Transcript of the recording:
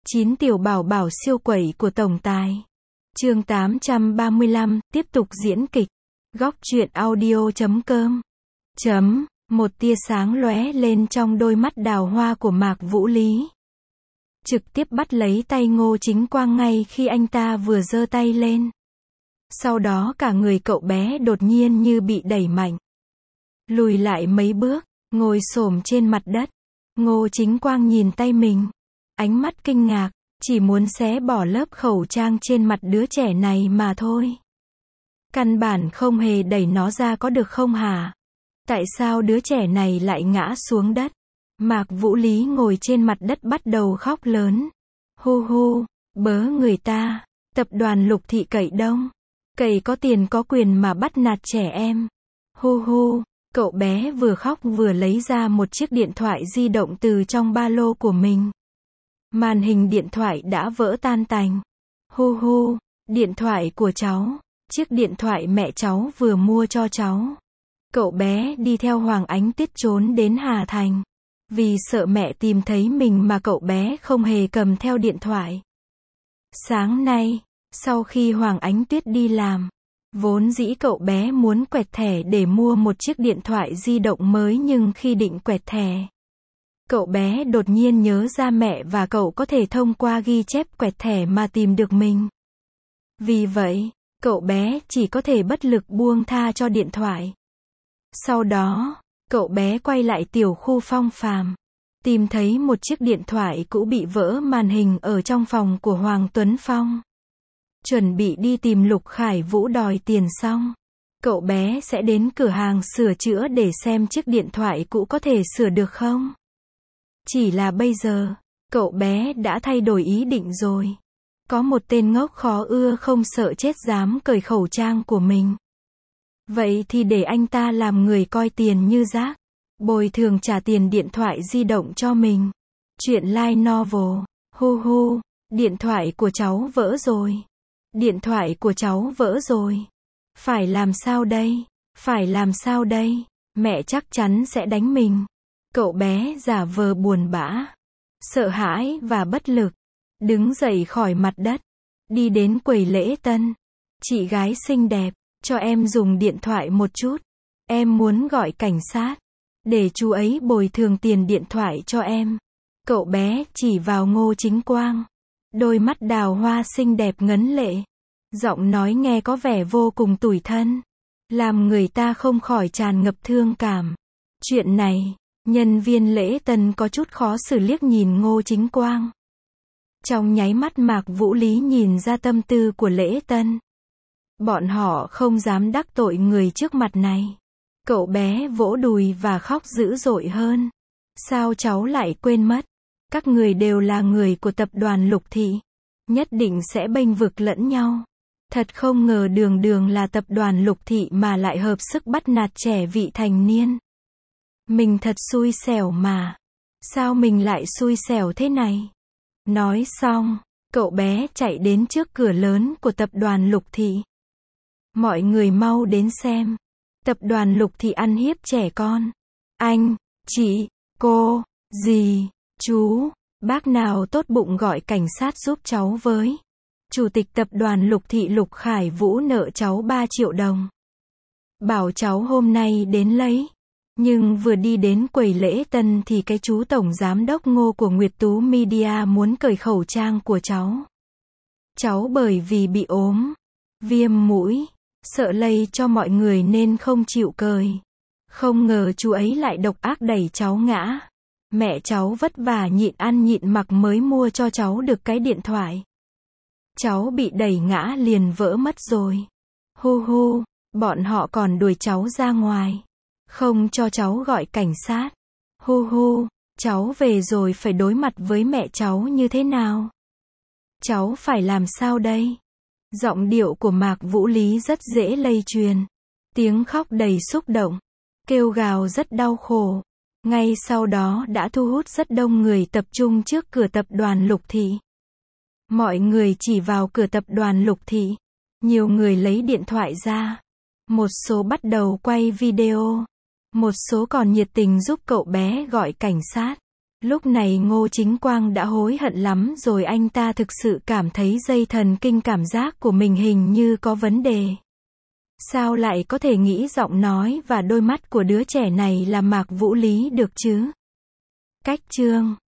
9 tiểu bảo bảo siêu quẩy của tổng tài. Chương 835, tiếp tục diễn kịch. Góc truyện audio.com. Một tia sáng lóe lên trong đôi mắt đào hoa của Mạc Vũ Lý. Trực tiếp bắt lấy tay Ngô Chính Quang ngay khi anh ta vừa giơ tay lên. Sau đó cả người cậu bé đột nhiên như bị đẩy mạnh. Lùi lại mấy bước, ngồi xổm trên mặt đất. Ngô Chính Quang nhìn tay mình. Ánh mắt kinh ngạc, chỉ muốn xé bỏ lớp khẩu trang trên mặt đứa trẻ này mà thôi. Căn bản không hề đẩy nó ra có được không hả? Tại sao đứa trẻ này lại ngã xuống đất? Mạc Vũ Lý ngồi trên mặt đất bắt đầu khóc lớn. Hu hu, bớ người ta, tập đoàn Lục Thị cậy đông. Cậy có tiền có quyền mà bắt nạt trẻ em. Hu hu, cậu bé vừa khóc vừa lấy ra một chiếc điện thoại di động từ trong ba lô của mình. Màn hình điện thoại đã vỡ tan tành. Hu hu, điện thoại của cháu, chiếc điện thoại mẹ cháu vừa mua cho cháu. Cậu bé đi theo Hoàng Ánh Tuyết trốn đến Hà Thành. Vì sợ mẹ tìm thấy mình mà cậu bé không hề cầm theo điện thoại. Sáng nay, sau khi Hoàng Ánh Tuyết đi làm, vốn dĩ cậu bé muốn quẹt thẻ để mua một chiếc điện thoại di động mới, nhưng khi định quẹt thẻ, cậu bé đột nhiên nhớ ra mẹ và cậu có thể thông qua ghi chép quẹt thẻ mà tìm được mình. Vì vậy, cậu bé chỉ có thể bất lực buông tha cho điện thoại. Sau đó, cậu bé quay lại tiểu khu Phong Phàm, tìm thấy một chiếc điện thoại cũ bị vỡ màn hình ở trong phòng của Hoàng Tuấn Phong. Chuẩn bị đi tìm Lục Khải Vũ đòi tiền xong, cậu bé sẽ đến cửa hàng sửa chữa để xem chiếc điện thoại cũ có thể sửa được không. Chỉ là bây giờ, cậu bé đã thay đổi ý định rồi. Có một tên ngốc khó ưa không sợ chết dám cởi khẩu trang của mình. Vậy thì để anh ta làm người coi tiền như rác, bồi thường trả tiền điện thoại di động cho mình. Chuyện light novel. Hu hu, điện thoại của cháu vỡ rồi. Điện thoại của cháu vỡ rồi. Phải làm sao đây? Phải làm sao đây? Mẹ chắc chắn sẽ đánh mình. Cậu bé giả vờ buồn bã, sợ hãi và bất lực, đứng dậy khỏi mặt đất, đi đến quầy lễ tân. Chị gái xinh đẹp, cho em dùng điện thoại một chút. Em muốn gọi cảnh sát, để chú ấy bồi thường tiền điện thoại cho em. Cậu bé chỉ vào Ngô Chính Quang. Đôi mắt đào hoa xinh đẹp ngấn lệ. Giọng nói nghe có vẻ vô cùng tủi thân, làm người ta không khỏi tràn ngập thương cảm. Chuyện này, nhân viên lễ tân có chút khó xử liếc nhìn Ngô Chính Quang. Trong nháy mắt Mạc Vũ Lý nhìn ra tâm tư của lễ tân. Bọn họ không dám đắc tội người trước mặt này. Cậu bé vỗ đùi và khóc dữ dội hơn. Sao cháu lại quên mất? Các người đều là người của tập đoàn Lục Thị. Nhất định sẽ bênh vực lẫn nhau. Thật không ngờ đường đường là tập đoàn Lục Thị mà lại hợp sức bắt nạt trẻ vị thành niên. Mình thật xui xẻo mà. Sao mình lại xui xẻo thế này? Nói xong, cậu bé chạy đến trước cửa lớn của tập đoàn Lục Thị. Mọi người mau đến xem. Tập đoàn Lục Thị ăn hiếp trẻ con. Anh, chị, cô, dì, chú, bác nào tốt bụng gọi cảnh sát giúp cháu với. Chủ tịch tập đoàn Lục Thị Lục Khải Vũ nợ cháu 3 triệu đồng. Bảo cháu hôm nay đến lấy. Nhưng vừa đi đến quầy lễ tân thì cái chú tổng giám đốc Ngô của Nguyệt Tú Media muốn cởi khẩu trang của cháu. Cháu bởi vì bị ốm, viêm mũi, sợ lây cho mọi người nên không chịu cởi. Không ngờ chú ấy lại độc ác đẩy cháu ngã. Mẹ cháu vất vả nhịn ăn nhịn mặc mới mua cho cháu được cái điện thoại. Cháu bị đẩy ngã liền vỡ mất rồi. Hu hu, bọn họ còn đuổi cháu ra ngoài. Không cho cháu gọi cảnh sát. Hu hu, cháu về rồi phải đối mặt với mẹ cháu như thế nào? Cháu phải làm sao đây? Giọng điệu của Mạc Vũ Lý rất dễ lây truyền. Tiếng khóc đầy xúc động. Kêu gào rất đau khổ. Ngay sau đó đã thu hút rất đông người tập trung trước cửa tập đoàn Lục Thị. Mọi người chỉ vào cửa tập đoàn Lục Thị. Nhiều người lấy điện thoại ra. Một số bắt đầu quay video. Một số còn nhiệt tình giúp cậu bé gọi cảnh sát. Lúc này Ngô Chính Quang đã hối hận lắm rồi, anh ta thực sự cảm thấy dây thần kinh cảm giác của mình hình như có vấn đề. Sao lại có thể nghĩ giọng nói và đôi mắt của đứa trẻ này là Mạc Vũ Lý được chứ? Cách chương